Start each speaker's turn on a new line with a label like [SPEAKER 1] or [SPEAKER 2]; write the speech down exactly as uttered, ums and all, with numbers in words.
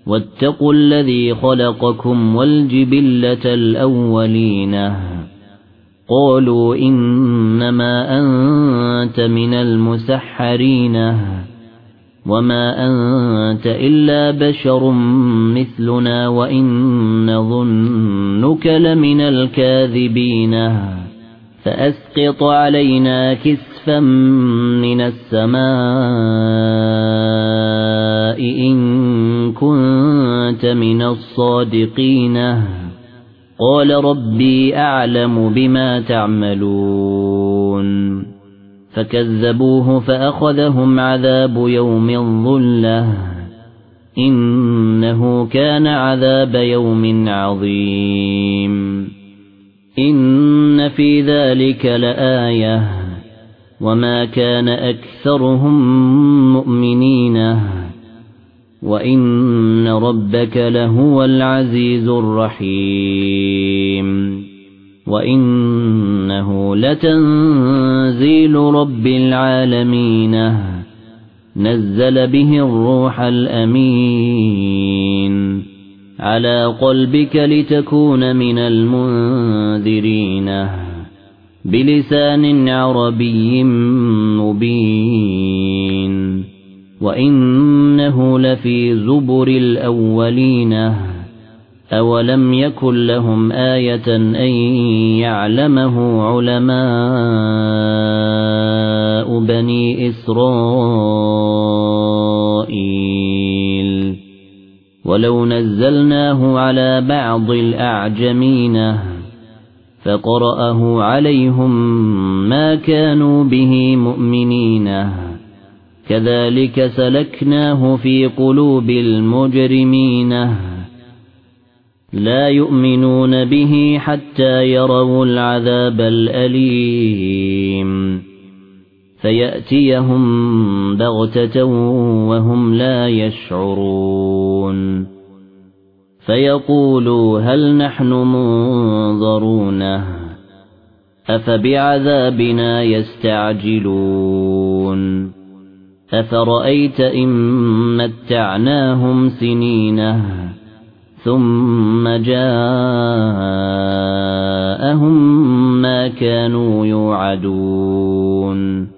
[SPEAKER 1] واتقوا الذي خلقكم والجبلة الأولين قالوا إنما أنت من المسحرين وما أنت إلا بشر مثلنا وإن نظنك لمن الكاذبين فأسقط علينا كسفا من السماء إن كنت من الصادقين قال ربي أعلم بما تعملون فكذبوه فأخذهم عذاب يوم الظلة إنه كان عذاب يوم عظيم إن في ذلك لآية وما كان أكثرهم مؤمنين وإن ربك لهو العزيز الرحيم وإنه لتنزيل رب العالمين نزل به الروح الأمين على قلبك لتكون من المنذرين بلسان عربي مبين وإنه لفي زبر الأولين أولم يكن لهم آية أن يعلمه علماء بني إسرائيل ولو نزلناه على بعض الأعجمين فقرأه عليهم ما كانوا به مؤمنين كذلك سلكناه في قلوب المجرمين لا يؤمنون به حتى يروا العذاب الأليم فيأتيهم بغتة وهم لا يشعرون فيقولوا هل نحن منظرون أفبعذابنا يستعجلون أفرأيت إن متعناهم سنين ثم جاءهم ما كانوا يوعدون